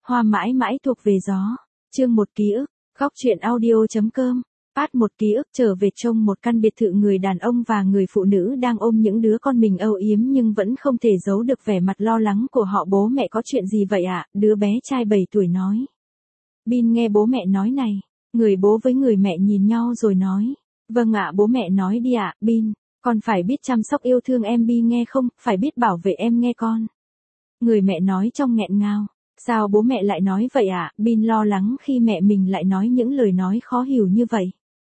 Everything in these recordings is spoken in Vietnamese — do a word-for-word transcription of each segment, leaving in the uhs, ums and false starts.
Hoa mãi mãi thuộc về gió. Chương một ký ức. Góc truyện audio.com. Phát một ký ức trở về trong một căn biệt thự, người đàn ông và người phụ nữ đang ôm những đứa con mình âu yếm nhưng vẫn không thể giấu được vẻ mặt lo lắng của họ. Bố mẹ có chuyện gì vậy ạ? Đứa bé trai bảy tuổi nói. Bin nghe bố mẹ nói này. Người bố với người mẹ nhìn nhau rồi nói. Vâng ạ, bố mẹ nói đi ạ. Bin, con phải biết chăm sóc yêu thương em. Bi nghe không, phải biết bảo vệ em nghe con. Người mẹ nói trong nghẹn ngào. Sao bố mẹ lại nói vậy ạ? Bin lo lắng khi mẹ mình lại nói những lời nói khó hiểu như vậy.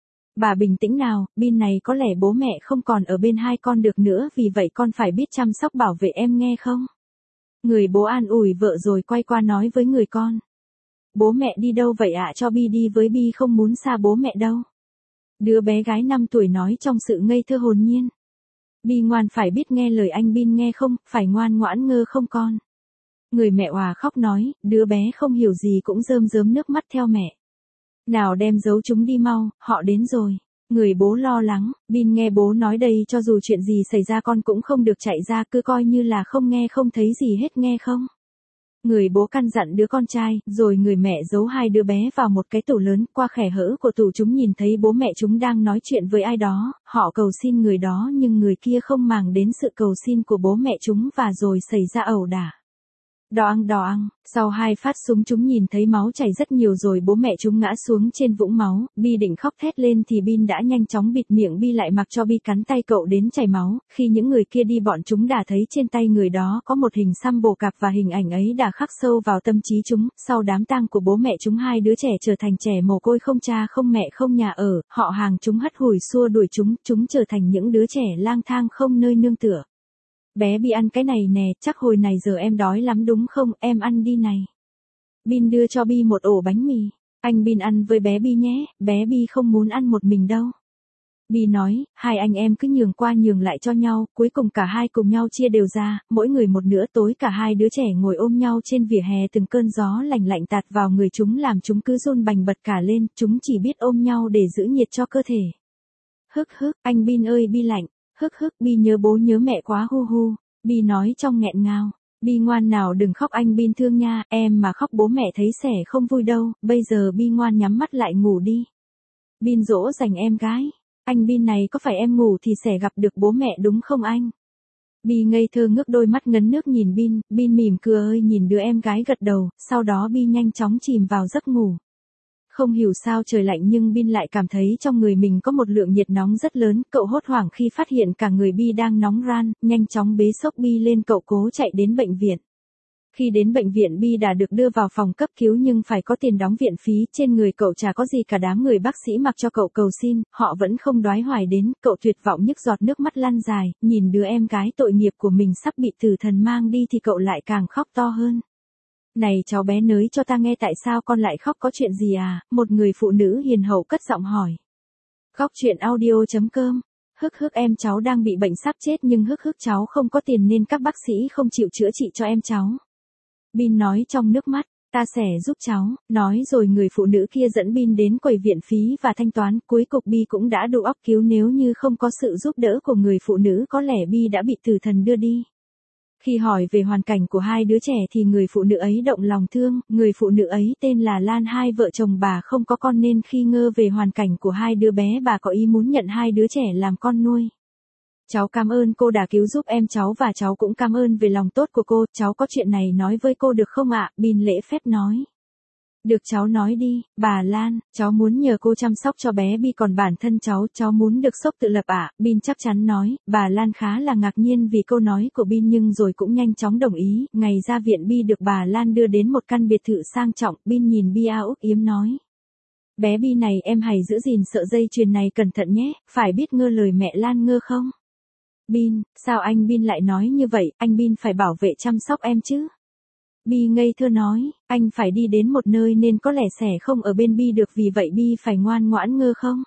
Bà bình tĩnh nào, Bin này, có lẽ bố mẹ không còn ở bên hai con được nữa, vì vậy con phải biết chăm sóc bảo vệ em nghe không? Người bố an ủi vợ rồi quay qua nói với người con. Bố mẹ đi đâu vậy ạ? Cho Bi đi với, Bi không muốn xa bố mẹ đâu. Đứa bé gái năm tuổi nói trong sự ngây thơ hồn nhiên. Bi ngoan, phải biết nghe lời anh. Bin nghe không, phải ngoan ngoãn ngơ không con. Người mẹ òa khóc nói, đứa bé không hiểu gì cũng rơm rớm nước mắt theo mẹ. Nào đem giấu chúng đi mau, họ đến rồi. Người bố lo lắng. Bin nghe bố nói đây, cho dù chuyện gì xảy ra con cũng không được chạy ra, cứ coi như là không nghe không thấy gì hết, nghe không? Người bố căn dặn đứa con trai, rồi người mẹ giấu hai đứa bé vào một cái tủ lớn. Qua khe hở của tủ chúng nhìn thấy bố mẹ chúng đang nói chuyện với ai đó. Họ cầu xin người đó nhưng người kia không màng đến sự cầu xin của bố mẹ chúng và rồi xảy ra ẩu đả. Đoang đoang, sau hai phát súng chúng nhìn thấy máu chảy rất nhiều rồi bố mẹ chúng ngã xuống trên vũng máu. Bi định khóc thét lên thì Bin đã nhanh chóng bịt miệng Bi lại, mặc cho Bi cắn tay cậu đến chảy máu. Khi những người kia đi, bọn chúng đã thấy trên tay người đó có một hình xăm bồ cạp và hình ảnh ấy đã khắc sâu vào tâm trí chúng. Sau đám tang của bố mẹ chúng, hai đứa trẻ trở thành trẻ mồ côi, không cha không mẹ không nhà ở. Họ hàng chúng hất hủi xua đuổi chúng, chúng trở thành những đứa trẻ lang thang không nơi nương tựa. Bé Bi ăn cái này nè, chắc hồi này giờ em đói lắm đúng không, em ăn đi này. Bin đưa cho Bi một ổ bánh mì. Anh Bin ăn với bé Bi nhé, bé Bi không muốn ăn một mình đâu. Bi nói, hai anh em cứ nhường qua nhường lại cho nhau, cuối cùng cả hai cùng nhau chia đều ra, mỗi người một nửa. Tối cả hai đứa trẻ ngồi ôm nhau trên vỉa hè, từng cơn gió lạnh lạnh tạt vào người chúng làm chúng cứ run bành bật cả lên, chúng chỉ biết ôm nhau để giữ nhiệt cho cơ thể. Hức hức, anh Bin ơi, Bi lạnh. Hức hức, Bi nhớ bố nhớ mẹ quá hu hu. Bi nói trong nghẹn ngào. Bi ngoan nào, đừng khóc anh Bin thương nha, em mà khóc bố mẹ thấy sẽ không vui đâu. Bây giờ Bi ngoan nhắm mắt lại ngủ đi. Bin dỗ dành em gái. Anh Bin này, có phải em ngủ thì sẽ gặp được bố mẹ đúng không anh? Bi ngây thơ ngước đôi mắt ngấn nước nhìn Bin. Bin mỉm cười ơi nhìn đứa em gái gật đầu, sau đó Bi nhanh chóng chìm vào giấc ngủ. Không hiểu sao trời lạnh nhưng Bin lại cảm thấy trong người mình có một lượng nhiệt nóng rất lớn. Cậu hốt hoảng khi phát hiện cả người Bi đang nóng ran, nhanh chóng bế xốc Bi lên, cậu cố chạy đến bệnh viện. Khi đến bệnh viện, Bi đã được đưa vào phòng cấp cứu nhưng phải có tiền đóng viện phí. Trên người cậu chả có gì cả, đám người bác sĩ mặc cho cậu cầu xin, họ vẫn không đoái hoài đến. Cậu tuyệt vọng nhức giọt nước mắt lăn dài, nhìn đứa em gái tội nghiệp của mình sắp bị tử thần mang đi thì cậu lại càng khóc to hơn. Này cháu bé, nới cho ta nghe, tại sao con lại khóc, có chuyện gì à? Một người phụ nữ hiền hậu cất giọng hỏi. Góc truyện audio.com. Hức hức, em cháu đang bị bệnh sắp chết nhưng hức hức cháu không có tiền nên các bác sĩ không chịu chữa trị cho em cháu. Bin nói trong nước mắt, ta sẽ giúp cháu. Nói rồi người phụ nữ kia dẫn Bin đến quầy viện phí và thanh toán. Cuối cùng Bi cũng đã đủ óc cứu, nếu như không có sự giúp đỡ của người phụ nữ có lẽ Bi đã bị tử thần đưa đi. Khi hỏi về hoàn cảnh của hai đứa trẻ thì người phụ nữ ấy động lòng thương. Người phụ nữ ấy tên là Lan, hai vợ chồng bà không có con nên khi ngơ về hoàn cảnh của hai đứa bé, bà có ý muốn nhận hai đứa trẻ làm con nuôi. Cháu cảm ơn cô đã cứu giúp em cháu và cháu cũng cảm ơn về lòng tốt của cô. Cháu có chuyện này nói với cô được không ạ? Bin lễ phép nói. Được cháu nói đi, bà Lan, cháu muốn nhờ cô chăm sóc cho bé Bi, còn bản thân cháu, cháu muốn được sốc tự lập ạ. Bin chắc chắn nói. Bà Lan khá là ngạc nhiên vì câu nói của Bin nhưng rồi cũng nhanh chóng đồng ý. Ngày ra viện, Bi được bà Lan đưa đến một căn biệt thự sang trọng. Bin nhìn Bi âu ức yếm nói. Bé Bi này, em hãy giữ gìn sợi dây chuyền này cẩn thận nhé, phải biết ngơ lời mẹ Lan ngơ không? Bin, sao anh Bin lại nói như vậy, anh Bin phải bảo vệ chăm sóc em chứ? Bi ngây thơ nói, anh phải đi đến một nơi nên có lẽ sẽ không ở bên Bi được, vì vậy Bi phải ngoan ngoãn ngơ không?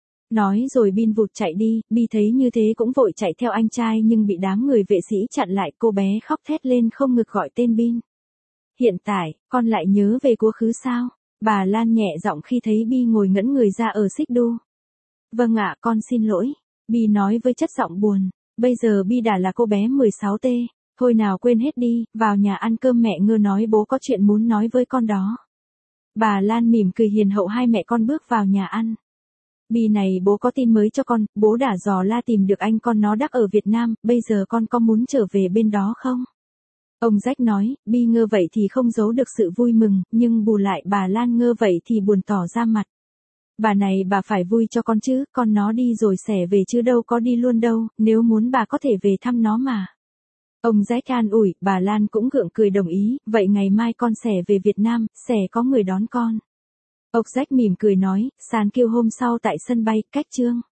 Nói rồi Bin vụt chạy đi. Bi thấy như thế cũng vội chạy theo anh trai nhưng bị đám người vệ sĩ chặn lại. Cô bé khóc thét lên không ngực gọi tên Bin. Hiện tại, con lại nhớ về quá khứ sao? Bà Lan nhẹ giọng khi thấy Bi ngồi ngẩn người ra ở xích đu. Vâng ạ, con xin lỗi. Bi nói với chất giọng buồn. Bây giờ Bi đã là cô bé mười sáu T. Thôi nào quên hết đi, vào nhà ăn cơm mẹ Ngơ nói bố có chuyện muốn nói với con đó. Bà Lan mỉm cười hiền hậu hai mẹ con bước vào nhà ăn. Bi này bố có tin mới cho con, bố đã dò la tìm được anh con nó đắc ở Việt Nam, bây giờ con có muốn trở về bên đó không? Ông Jack nói, Bi Ngơ vậy thì không giấu được sự vui mừng, nhưng bù lại bà Lan Ngơ vậy thì buồn tỏ ra mặt. Bà này bà phải vui cho con chứ, con nó đi rồi xẻ về chứ đâu có đi luôn đâu, nếu muốn bà có thể về thăm nó mà. Ông Jack an ủi, bà Lan cũng gượng cười đồng ý, vậy ngày mai con xẻ về Việt Nam, xẻ có người đón con. Ông Jack mỉm cười nói, sàn kêu hôm sau tại sân bay, cách chương.